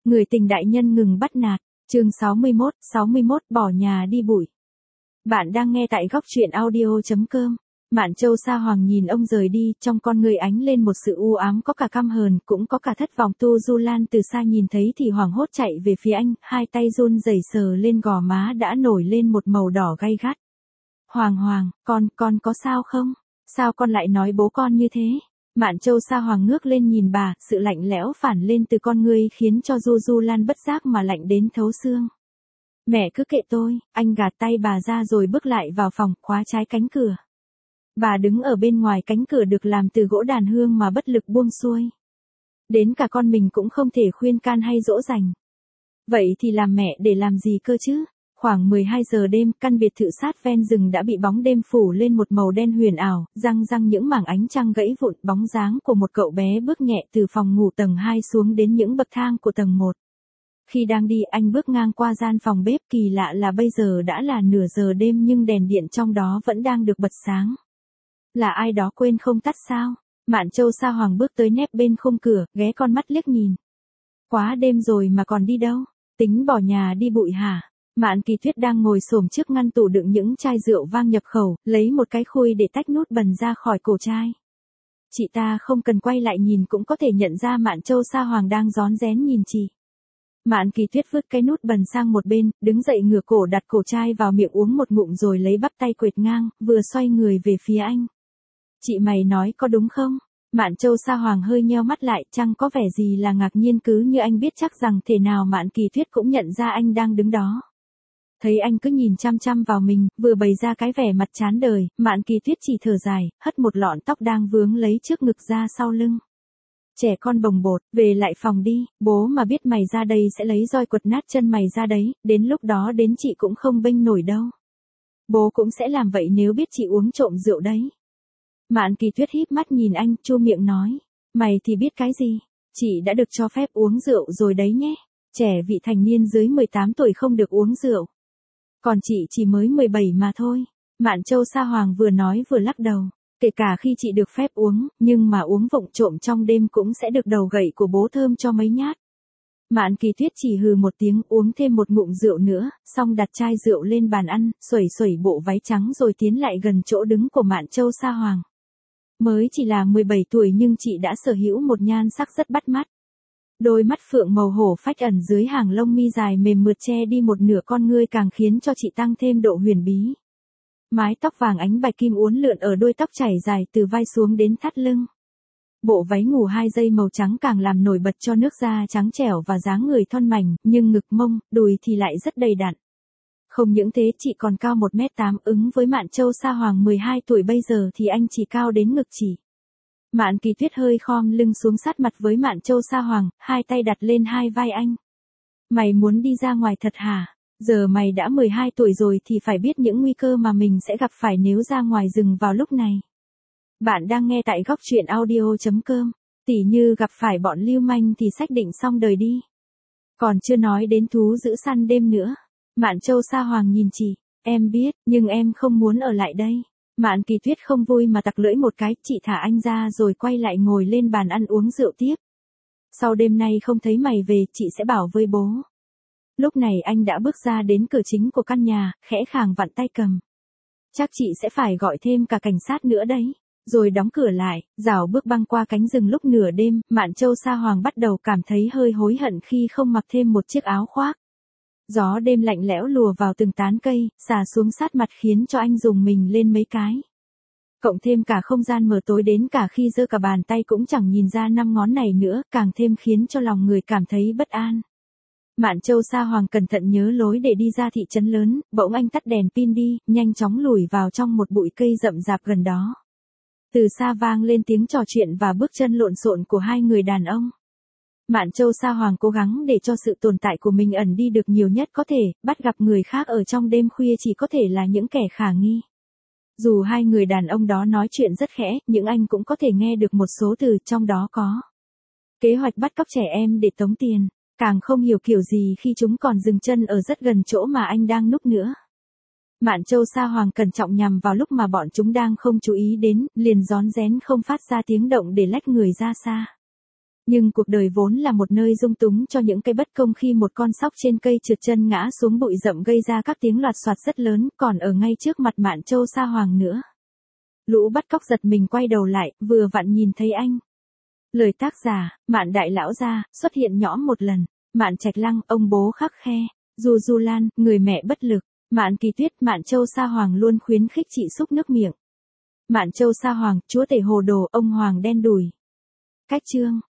Người tình đại nhân ngừng bắt nạt. Chương 61 bỏ nhà đi bụi. Bạn đang nghe tại góc truyện audio.com. Mạn Châu Sa Hoàng nhìn ông rời đi, trong con người ánh lên một sự u ám, có cả căm hờn, cũng có cả thất vọng. Tu Du Lan từ xa nhìn thấy thì hoảng hốt chạy về phía anh, hai tay run rẩy sờ lên gò má đã nổi lên một màu đỏ gay gắt. Hoàng, con có sao không? Sao con lại nói bố con như thế? Mạn Châu Sa Hoàng ngước lên nhìn bà, sự lạnh lẽo phản lên từ con ngươi khiến cho Du Lan bất giác mà lạnh đến thấu xương. Mẹ cứ kệ tôi, anh gạt tay bà ra rồi bước lại vào phòng, khóa trái cánh cửa. Bà đứng ở bên ngoài cánh cửa được làm từ gỗ đàn hương mà bất lực buông xuôi. Đến cả con mình cũng không thể khuyên can hay dỗ dành. Vậy thì làm mẹ để làm gì cơ chứ? Khoảng 12 giờ đêm, căn biệt thự sát ven rừng đã bị bóng đêm phủ lên một màu đen huyền ảo, răng những mảng ánh trăng gãy vụn, bóng dáng của một cậu bé bước nhẹ từ phòng ngủ tầng 2 xuống đến những bậc thang của tầng 1. Khi đang đi, anh bước ngang qua gian phòng bếp, kỳ lạ là bây giờ đã là nửa giờ đêm nhưng đèn điện trong đó vẫn đang được bật sáng. Là ai đó quên không tắt sao? Mạn Châu Sa Hoàng bước tới nép bên khung cửa, ghé con mắt liếc nhìn. Quá đêm rồi mà còn đi đâu? Tính bỏ nhà đi bụi hả? Mạn Kỳ Tuyết đang ngồi xổm trước ngăn tủ đựng những chai rượu vang nhập khẩu, lấy một cái khui để tách nút bần ra khỏi cổ chai. Chị ta không cần quay lại nhìn cũng có thể nhận ra Mạn Châu Sa Hoàng đang rón rén nhìn chị. Mạn Kỳ Tuyết vứt cái nút bần sang một bên, đứng dậy ngửa cổ đặt cổ chai vào miệng uống một ngụm rồi lấy bắp tay quệt ngang, vừa xoay người về phía anh. Chị mày nói có đúng không? Mạn Châu Sa Hoàng hơi nheo mắt lại, chẳng có vẻ gì là ngạc nhiên, cứ như anh biết chắc rằng thể nào Mạn Kỳ Tuyết cũng nhận ra anh đang đứng đó. Thấy anh cứ nhìn chăm chăm vào mình, vừa bày ra cái vẻ mặt chán đời, Mạn Kỳ Tuyết chỉ thở dài, hất một lọn tóc đang vướng lấy trước ngực ra sau lưng. Trẻ con bồng bột, về lại phòng đi, bố mà biết mày ra đây sẽ lấy roi quật nát chân mày ra đấy, đến lúc đó đến chị cũng không bênh nổi đâu. Bố cũng sẽ làm vậy nếu biết chị uống trộm rượu đấy. Mạn Kỳ Tuyết híp mắt nhìn anh, chu miệng nói, mày thì biết cái gì, chị đã được cho phép uống rượu rồi đấy nhé, trẻ vị thành niên dưới 18 tuổi không được uống rượu. Còn chị chỉ mới 17 mà thôi. Mạn Châu Sa Hoàng vừa nói vừa lắc đầu. Kể cả khi chị được phép uống, nhưng mà uống vụng trộm trong đêm cũng sẽ được đầu gậy của bố thơm cho mấy nhát. Mạn Kỳ Tuyết chỉ hừ một tiếng, uống thêm một ngụm rượu nữa, xong đặt chai rượu lên bàn ăn, xuẩy bộ váy trắng rồi tiến lại gần chỗ đứng của Mạn Châu Sa Hoàng. Mới chỉ là 17 tuổi nhưng chị đã sở hữu một nhan sắc rất bắt mắt. Đôi mắt phượng màu hổ phách ẩn dưới hàng lông mi dài mềm mượt che đi một nửa con ngươi càng khiến cho chị tăng thêm độ huyền bí. Mái tóc vàng ánh bạch kim uốn lượn ở đôi tóc chảy dài từ vai xuống đến thắt lưng. Bộ váy ngủ 2 dây màu trắng càng làm nổi bật cho nước da trắng trẻo và dáng người thon mảnh, nhưng ngực mông, đùi thì lại rất đầy đặn. Không những thế chị còn cao 1m8 ứng với Mạn Châu Sa Hoàng 12 tuổi bây giờ thì anh chỉ cao đến ngực chỉ. Mạn Kỳ Tuyết hơi khom lưng xuống sát mặt với Mạn Châu Sa Hoàng, hai tay đặt lên hai vai anh. Mày muốn đi ra ngoài thật hả? Giờ mày đã 12 tuổi rồi thì phải biết những nguy cơ mà mình sẽ gặp phải nếu ra ngoài rừng vào lúc này. Bạn đang nghe tại góc truyện audio.com. Tỉ như gặp phải bọn lưu manh thì xác định xong đời đi. Còn chưa nói đến thú dữ săn đêm nữa. Mạn Châu Sa Hoàng nhìn chị. Em biết, nhưng em không muốn ở lại đây. Mạn Kỳ Tuyết không vui mà tặc lưỡi một cái, chị thả anh ra rồi quay lại ngồi lên bàn ăn uống rượu tiếp. Sau đêm nay không thấy mày về, chị sẽ bảo với bố. Lúc này anh đã bước ra đến cửa chính của căn nhà, khẽ khàng vặn tay cầm. Chắc chị sẽ phải gọi thêm cả cảnh sát nữa đấy. Rồi đóng cửa lại, rảo bước băng qua cánh rừng lúc nửa đêm, Mạn Châu Sa Hoàng bắt đầu cảm thấy hơi hối hận khi không mặc thêm một chiếc áo khoác. Gió đêm lạnh lẽo lùa vào từng tán cây, xả xuống sát mặt khiến cho anh rùng mình lên mấy cái. Cộng thêm cả không gian mờ tối đến cả khi giơ cả bàn tay cũng chẳng nhìn ra 5 ngón này nữa, càng thêm khiến cho lòng người cảm thấy bất an. Mạn Châu Sa Hoàng cẩn thận nhớ lối để đi ra thị trấn lớn, bỗng anh tắt đèn pin đi, nhanh chóng lùi vào trong một bụi cây rậm rạp gần đó. Từ xa vang lên tiếng trò chuyện và bước chân lộn xộn của hai người đàn ông. Mạn Châu Sa Hoàng cố gắng để cho sự tồn tại của mình ẩn đi được nhiều nhất có thể, bắt gặp người khác ở trong đêm khuya chỉ có thể là những kẻ khả nghi. Dù hai người đàn ông đó nói chuyện rất khẽ, nhưng anh cũng có thể nghe được một số từ, trong đó có kế hoạch bắt cóc trẻ em để tống tiền, càng không hiểu kiểu gì khi chúng còn dừng chân ở rất gần chỗ mà anh đang núp nữa. Mạn Châu Sa Hoàng cẩn trọng nhằm vào lúc mà bọn chúng đang không chú ý đến, liền rón rén không phát ra tiếng động để lách người ra xa. Nhưng cuộc đời vốn là một nơi dung túng cho những cái bất công khi một con sóc trên cây trượt chân ngã xuống bụi rậm gây ra các tiếng loạt soạt rất lớn, còn ở ngay trước mặt Mạn Châu Sa Hoàng nữa. Lũ bắt cóc giật mình quay đầu lại, vừa vặn nhìn thấy anh. Lời tác giả, Mạn Đại Lão Gia, xuất hiện nhõm một lần. Mạn Trạch Lăng, ông bố khắc khe. Du Du Lan, người mẹ bất lực. Mạn Kỳ Tuyết, Mạn Châu Sa Hoàng luôn khuyến khích chị xúc nước miệng. Mạn Châu Sa Hoàng, chúa tể hồ đồ, ông hoàng đen đủi. Cách chương